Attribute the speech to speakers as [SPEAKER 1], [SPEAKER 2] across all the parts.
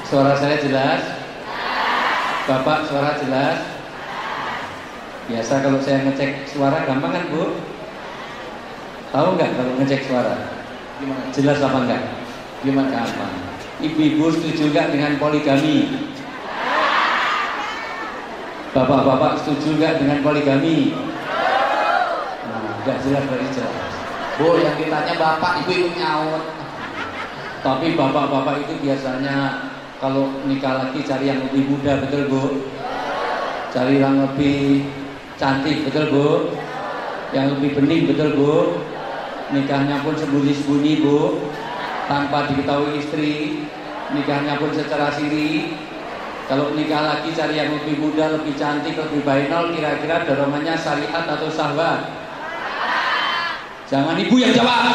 [SPEAKER 1] Suara saya jelas? Bapak suara jelas? Biasa kalau saya ngecek suara gampang kan Bu? Tahu nggak kalau ngecek suara? Gimana? Jelas apa enggak? Gimana gampang? Ibu-ibu setuju nggak dengan poligami? Bapak-bapak setuju nggak dengan poligami? Nah, nggak jelas berarti jelas.
[SPEAKER 2] Bu, yang ditanya bapak, ibu ikut nyaut.
[SPEAKER 1] Tapi bapak-bapak itu biasanya kalau nikah lagi cari yang lebih muda, betul Bu? Cari yang lebih cantik, betul Bu? Yang lebih bening, betul Bu? Nikahnya pun sembunyi-sembunyi Bu, tanpa diketahui istri. Nikahnya pun secara siri. Kalau nikah lagi cari yang lebih muda, lebih cantik, lebih bainal, kira-kira dorongannya syariat atau syahwat? Jangan ibu yang jawab.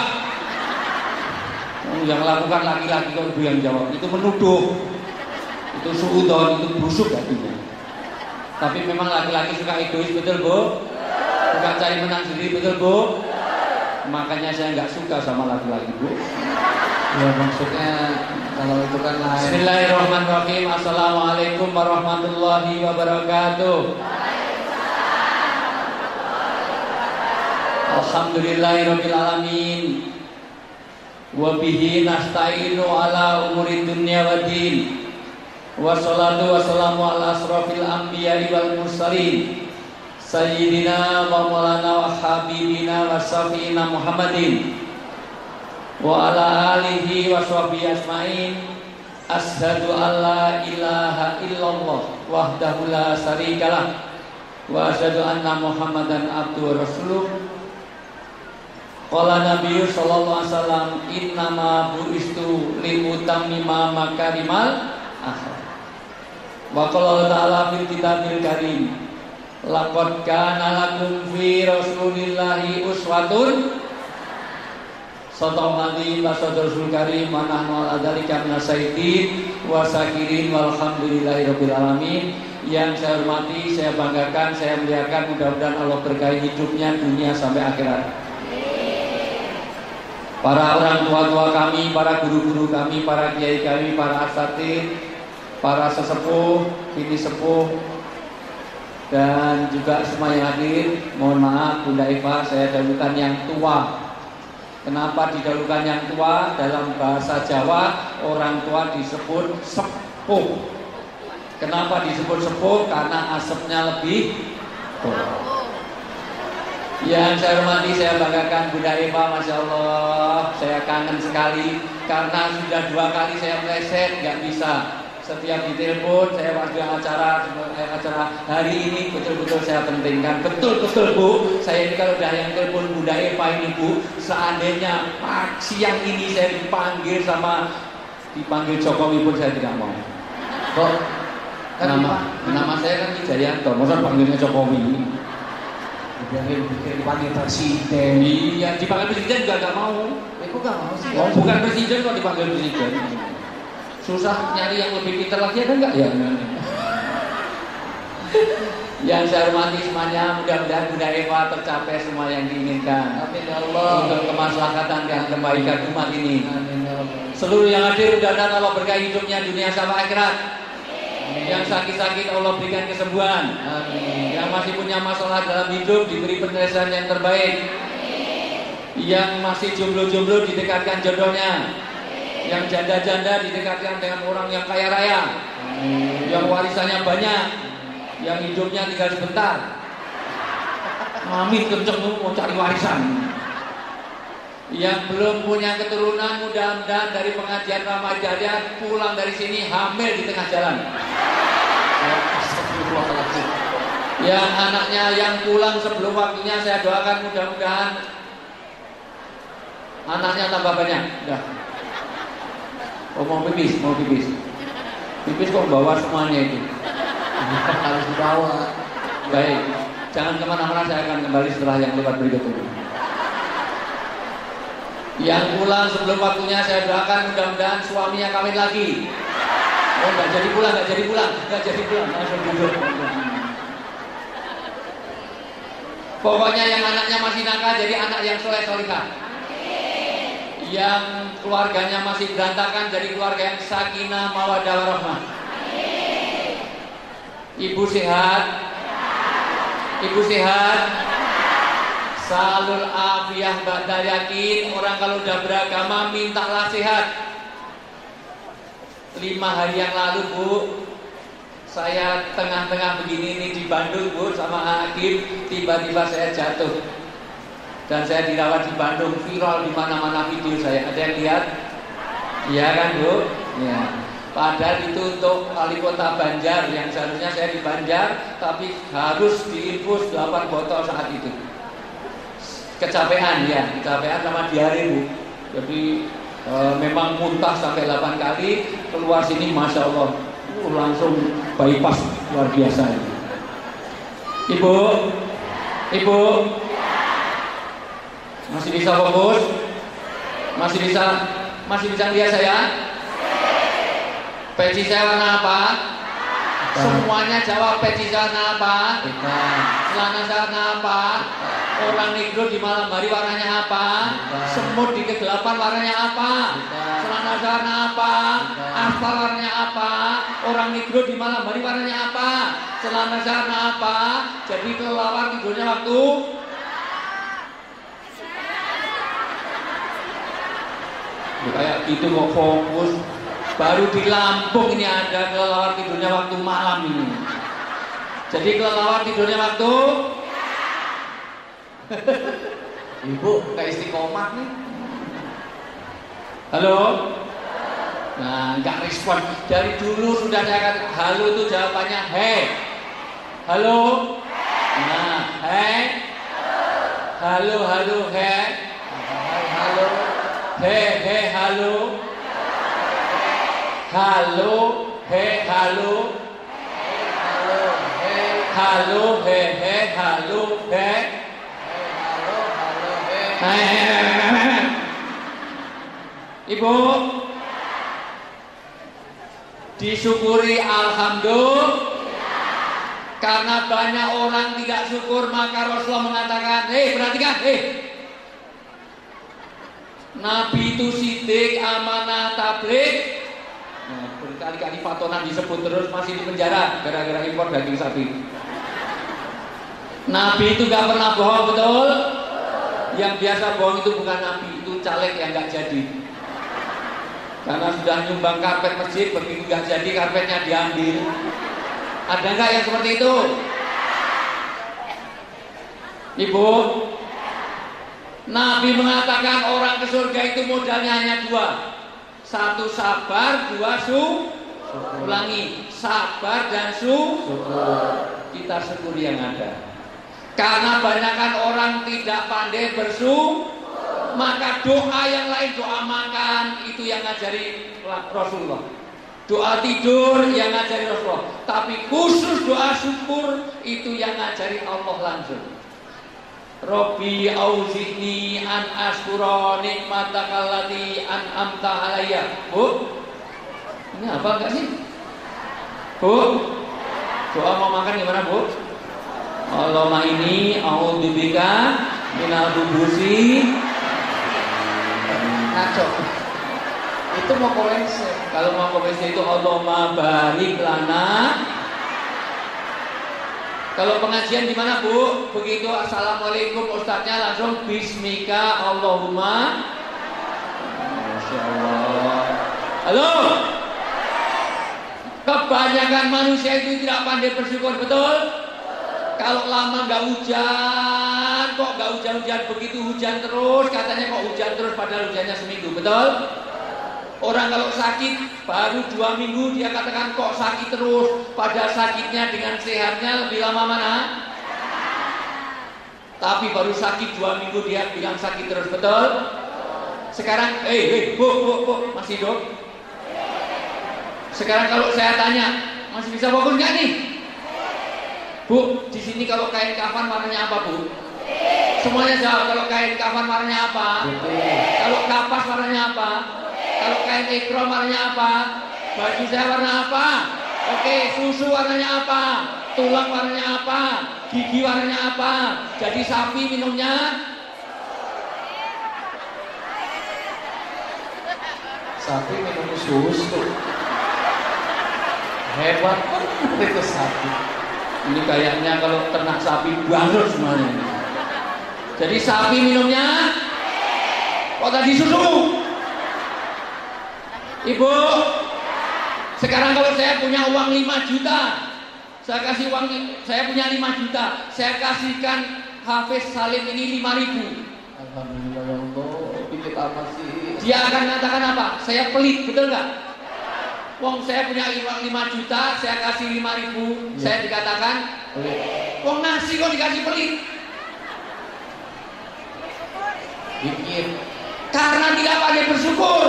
[SPEAKER 1] Yang lakukan laki-laki kok ibu yang jawab. Itu menuduh. Itu suudon, itu busuk hatinya. Tapi memang laki-laki suka egois, betul Bu? Suka cari menang sendiri, betul Bu? Makanya saya nggak suka sama laki-laki Bu.
[SPEAKER 2] Ya maksudnya kalau itu kan lain.
[SPEAKER 1] Bismillahirrahmanirrahim. Assalamualaikum warahmatullahi wabarakatuh. Alhamdulillahirabbil alamin. Wa bihi nasta'inu ala umuri dunya waddin. Wassalatu wassalamu ala asrofil anbiya'i wal mursalin Sayyidina wa maulana wa habibina wa syafi'ina Muhammadin wa ala alihi wa sahbihi asma'in. Ashhadu an la ilaha illallah wahdahu la syarikalah wa asyhadu anna Muhammadan abduhu wa rasuluh. Qala Nabiyyu sallallahu alaihi wasallam, innama bu'istu liutammima makarimal akhlaq. Wa qala ta'ala fil kitabil karim, laqad kana lakum fi rasulillahi uswatun. Sadaqallahu wa sadaqul karim wa nahnu ala dzalika minasyaitin wa syakirin walhamdulillahirabbil alamin. Yang saya hormati, saya banggakan, saya muliakan, mudah-mudahan Allah berkahi hidupnya dunia sampai akhirat. Para orang tua-tua kami, para guru-guru kami, para kiai kami, para asatidz, para sesepuh, bini sepuh, dan juga semua yang hadir. Mohon maaf Bunda Eva, saya dahulukan yang tua. Kenapa didahulukan yang tua? Dalam bahasa Jawa orang tua disebut sepuh. Kenapa disebut sepuh? Karena asapnya lebih tua. Yang saya hormati, saya banggakan Bunda Eva, Masya Allah. Saya kangen sekali karena sudah 2 kali saya meleset, nggak bisa. Setiap ditelepon, saya pada acara hari ini betul-betul saya pentingkan. Betul-betul Bu, saya ini kalau udah yang telepon Bunda Eva ini Bu, seandainya siang ini saya dipanggil Jokowi pun saya tidak mau. Kok? Nama saya kan Wijayanto, masa panggilnya Jokowi?
[SPEAKER 2] Dipanggil presiden.
[SPEAKER 1] Iya, dipanggil presiden juga nggak mau.
[SPEAKER 2] Kok nggak mau sih?
[SPEAKER 1] Oh, bukan presiden kok dipanggil presiden. Susah nyari yang lebih pintar lagi ada nggak ya? Yang saya hormati semuanya, mudah-mudahan Bunda Eva tercapai semua yang diinginkan.
[SPEAKER 2] Amin ya Allah.
[SPEAKER 1] Untuk kemaslahatan dan kebaikan umat ini.
[SPEAKER 2] Amin ya Allah.
[SPEAKER 1] Seluruh yang hadir mudah-mudahan Allah berkahi hidupnya dunia sampai akhirat. Yang sakit-sakit Allah berikan kesembuhan.
[SPEAKER 2] Amin.
[SPEAKER 1] Yang masih punya masalah dalam hidup diberi penyelesaian yang terbaik. Yang masih jomblo-jomblo didekatkan jodohnya. Yang janda-janda didekatkan dengan orang yang kaya raya. Yang warisannya banyak. Yang hidupnya tinggal sebentar. Mami kenceng mau cari warisan. Yang belum punya keturunan, mudah-mudahan dari pengajian Ramadhan pulang dari sini hamil di tengah jalan. Yang anaknya yang pulang sebelum waktunya, saya doakan mudah-mudahan anaknya tambah banyak. Udah. Oh mau pipis. Pipis kok bawa semuanya itu.
[SPEAKER 2] Harus dibawa.
[SPEAKER 1] Baik, jangan kemana-mana, saya akan kembali setelah yang lewat berikut ini. Yang pulang sebelum waktunya saya doakan mudah-mudahan suaminya kawin lagi. Oh nggak jadi pulang, langsung duduk. Pokoknya yang anaknya masih nakal jadi anak yang soleh solihah. Yang keluarganya masih berantakan jadi keluarga yang sakinah mawaddah warahmah. Ibu sehat? Ibu sehat? Salul afiyah ba'da yakin. Orang kalau udah beragama mintalah sehat. 5 hari yang lalu Bu, saya tengah-tengah begini nih di Bandung Bu sama Hakim, tiba-tiba saya jatuh dan saya dirawat di Bandung, viral di mana-mana video saya. Ada yang lihat? Iya kan Bu? Ya. Padahal itu untuk wali kota Banjar yang seharusnya saya di Banjar, tapi harus diinfus 8 botol saat itu. Kecapean ya, kecapean sama diare Bu. Jadi memang muntah sampai 8 kali, keluar sini Masya Allah langsung bypass luar biasa. Ibu, Ibu masih bisa fokus? Masih bisa lihat saya? Peci saya warna apa? Semuanya jawab. Peci saya warna apa? Celana saya warna apa? Orang negro di malam hari warnanya apa? Semut di kegelapan warnanya apa? Celana saya warna apa? Aspal warnanya apa? Orang negro di malam hari warnanya apa? Celana saya warna apa? Jadi kelelawar tidurnya waktu kayak gitu mau fokus. Baru di Lampung ini ada kelelawar tidurnya waktu malam ini. Jadi kelelawar tidurnya waktu Ibu kayak istiqomah nih. Halo? Nah, nggak respon. Dari dulu sudah saya katakan halo itu jawabannya he. Halo? Nah, he. Halo, halo, he. Halo. He, he, halo. Halo, he, halo. Halo, he, he, halo, he. Ibu, disyukuri alhamdulillah. Karena banyak orang tidak syukur, maka Rasulullah mengatakan, perhatikan, Nabi itu sidik, amanah, tabligh. Nah, berkali-kali Fatonan disebut terus masih di penjara gara-gara impor daging sapi. Nabi itu gak pernah bohong, betul? Yang biasa bohong itu bukan Nabi, itu caleg yang gak jadi. Karena sudah nyumbang karpet masjid, begitu gak jadi karpetnya diambil. Ada nggak yang seperti itu? Ibu, Nabi mengatakan orang ke surga itu modalnya hanya 2. 1 sabar, 2 ulangi, sabar dan syukur. Kita syukuri yang ada. Karena banyakkan orang tidak pandai bersyukur, maka doa yang lain, doa makan itu yang ngajari Rasulullah. Doa tidur yang ngajari Rasulullah, tapi khusus doa syukur itu yang ngajari Allah langsung. Rabbi auzi'ni an askura nikmataka allati an'amta alayya. Bu, ini apa enggak sih? Bu, doa mau makan gimana Bu? Allahumma ini a'udzubika minal khubuthi. Ngaco. Itu mau koleksi. Kalau mau koleksi itu Allahumma barik lana. Kalau pengajian di mana Bu? Begitu assalamualaikum ustadznya langsung bismika Allahumma. Masya Allah. Halo. Kebanyakan manusia itu tidak pandai bersyukur, betul? Kalau lama nggak hujan, kok nggak hujan-hujan, begitu hujan terus, katanya kok hujan terus padahal hujannya seminggu, betul? Orang kalau sakit baru 2 minggu dia katakan kok sakit terus, padahal sakitnya dengan sehatnya lebih lama mana? Tapi baru sakit 2 minggu dia bilang sakit terus, betul? Sekarang, Bu, masih hidup? Sekarang kalau saya tanya, masih bisa fokus nggak nih? Bu, di sini kalau kain kafan warnanya apa Bu? Semuanya jawab. Kalau kain kafan warnanya apa? Kalau kapas warnanya apa? Kalau kain ikram warnanya apa? Baju saya warna apa? Oke, susu warnanya apa? Tulang warnanya apa? Gigi warnanya apa? Jadi sapi minumnya
[SPEAKER 2] Sapi minum susu. Hebat itu sapi.
[SPEAKER 1] Ini kayaknya kalau ternak sapi bangkrut semuanya. Jadi sapi minumnya kok tadi susu? Ibu, sekarang kalau saya punya uang 5 juta, saya kasih uang, saya punya 5 juta, saya kasihkan Hafiz Salim ini 5.000.
[SPEAKER 2] Alhamdulillah ya Allah, dikit apa sih?
[SPEAKER 1] Dia akan mengatakan apa? Saya pelit, betul nggak? Wong saya punya uang 5 juta, saya kasih 5.000,
[SPEAKER 2] ya.
[SPEAKER 1] Saya dikatakan
[SPEAKER 2] pelit.
[SPEAKER 1] Wong nasi kok dikasih pelit?
[SPEAKER 2] Dikit.
[SPEAKER 1] Karena tidak pandai bersyukur.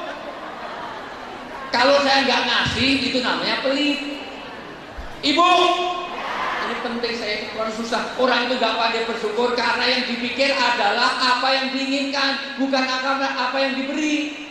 [SPEAKER 1] Kalau saya nggak ngasih, itu namanya pelit. Ibu, ini penting, saya kurang susah. Orang itu nggak pandai bersyukur karena yang dipikir adalah apa yang diinginkan, bukan apa yang diberi.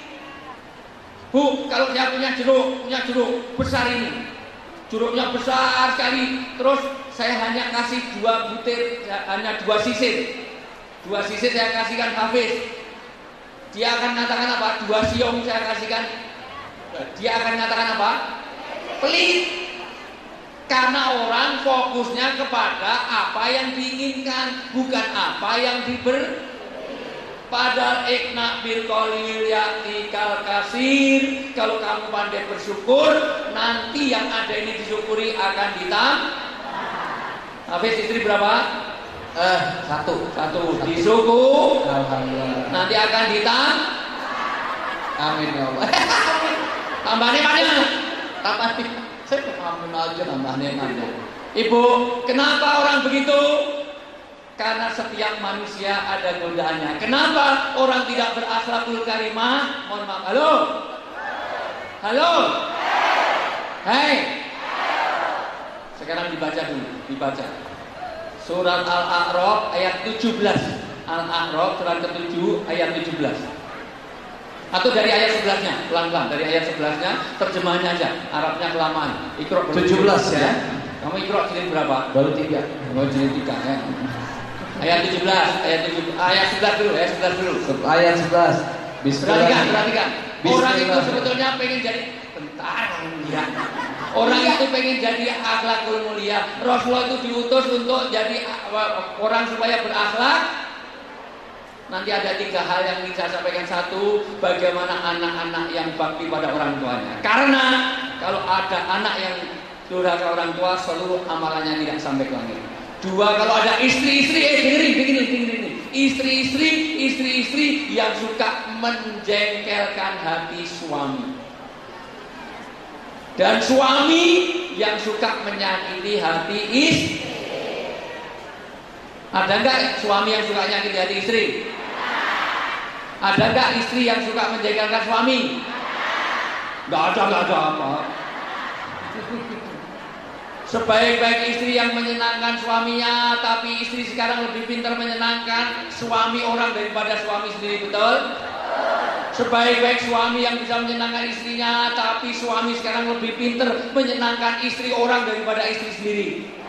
[SPEAKER 1] Bu, kalau saya punya jeruk besar ini, jeruknya besar sekali, terus saya hanya kasih 2 butir, hanya 2 sisir. 2 sisir saya kasihkan Hafiz. Dia akan mengatakan apa? 2 siung saya kasihkan. Dia akan mengatakan apa? Pelit. Karena orang fokusnya kepada apa yang diinginkan, bukan apa yang diberi. Padahal ikna bil qalil ya'tikal kasir. Kalau kamu pandai bersyukur, nanti yang ada ini disyukuri akan ditambah. Hafiz istri berapa?
[SPEAKER 2] Satu.
[SPEAKER 1] Disyukur.
[SPEAKER 2] Alhamdulillah.
[SPEAKER 1] Nanti akan ditambah.
[SPEAKER 2] Amin ya Allah.
[SPEAKER 1] Tambahnya mana?
[SPEAKER 2] Tambahnya. Saya amin aja tambahnya mana?
[SPEAKER 1] Ibu, kenapa orang begitu? Karena setiap manusia ada godaannya. Kenapa orang tidak berakhlakul karimah? Mohon maaf. Halo. Hai. Sekarang dibaca dulu, dibaca. Surat Al-A'raf ayat 17. Al-A'raf surat ke-7 ayat 17. Atau dari ayat 11-nya, pelan-pelan dari ayat 11-nya, terjemahannya aja. Arabnya kelamaan. Iqra
[SPEAKER 2] 17 ya.
[SPEAKER 1] Kamu Iqra jilid berapa?
[SPEAKER 2] Baru 3.
[SPEAKER 1] Oh, jilid 3 ya. Ayat 17, ayat 11 dulu, ayat 11 dulu.
[SPEAKER 2] Ayat 11.
[SPEAKER 1] Perhatikan. Orang itu sebetulnya pengen jadi ya. Orang itu pengen jadi akhlakul mulia. Rasulullah itu diutus untuk jadi orang supaya berakhlak. Nanti ada 3 hal yang ingin saya sampaikan. 1, bagaimana anak-anak yang bakti pada orang tuanya. Karena kalau ada anak yang durhaka orang tua, seluruh amalannya tidak sampai ke langit. 2, kalau ada istri-istri, begini. Istri-istri yang suka menjengkelkan hati suami. Dan suami yang suka menyakiti hati istri. Ada enggak suami yang suka menyakiti hati istri? Ada enggak istri yang suka menjengkelkan suami? Enggak ada apa. Sebaik-baik istri yang menyenangkan suaminya, tapi istri sekarang lebih pintar menyenangkan suami orang daripada suami sendiri, betul? Sebaik-baik suami yang bisa menyenangkan istrinya, tapi suami sekarang lebih pintar menyenangkan istri orang daripada istri sendiri.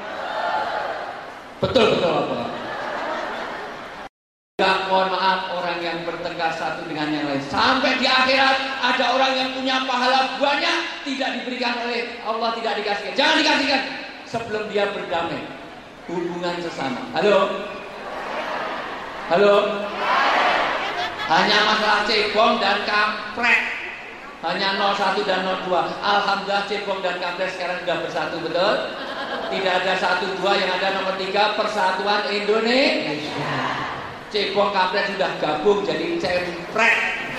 [SPEAKER 1] Betul apa? Enggak, mohon maaf, orang yang bertengkar satu dengan yang lain. Sampai di akhirat ada orang yang punya pahala banyak, tidak diberikan oleh Allah, tidak dikasihkan. Jangan dikasihkan sebelum dia berdamai. Hubungan sesama. Halo. Hanya masalah cebong dan kampret. Hanya 01 dan 02. Alhamdulillah cebong dan kampret sekarang sudah bersatu, betul? Tidak ada 1, 2, yang ada nomor 3, Persatuan Indonesia. Cebong kampret sudah gabung jadi cempret.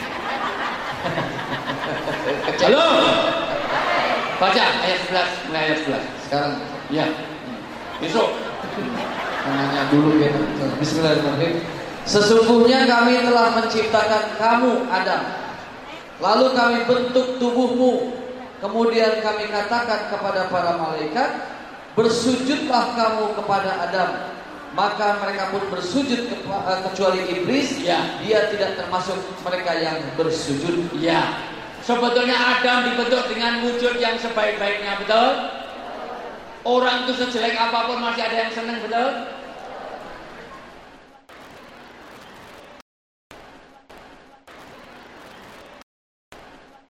[SPEAKER 1] Halo. Baca ayat 11, mulai ayat 11.
[SPEAKER 2] Sekarang
[SPEAKER 1] ya. Besok.
[SPEAKER 2] Nanya dulu ya. Bismillahirrahmanirrahim. Sesungguhnya kami telah menciptakan kamu Adam. Lalu kami bentuk tubuhmu. Kemudian kami katakan kepada para malaikat, bersujudlah kamu kepada Adam. Maka mereka pun bersujud kecuali iblis. Ya. Dia tidak termasuk mereka yang bersujud.
[SPEAKER 1] Ya. Sebetulnya Adam dibentuk dengan wujud yang sebaik-baiknya, betul? Orang itu sejelek apapun masih ada yang senang, betul?